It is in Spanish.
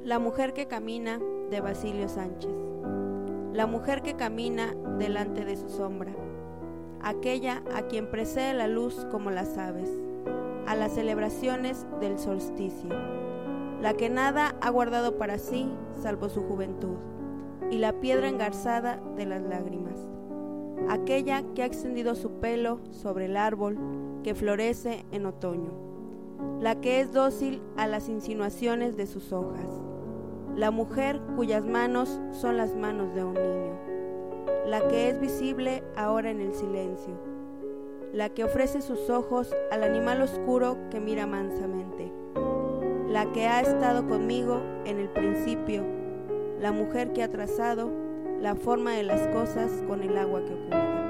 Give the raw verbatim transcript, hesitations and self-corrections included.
La mujer que camina, de Basilio Sánchez. La mujer que camina delante de su sombra, aquella a quien precede la luz como las aves, a las celebraciones del solsticio, la que nada ha guardado para sí salvo su juventud y la piedra engarzada de las lágrimas, aquella que ha extendido su pelo sobre el árbol que florece en otoño, la que es dócil a las insinuaciones de sus hojas, la mujer cuyas manos son las manos de un niño, la que es visible ahora en el silencio, la que ofrece sus ojos al animal oscuro que mira mansamente, la que ha estado conmigo en el principio, la mujer que ha trazado la forma de las cosas con el agua que oculta.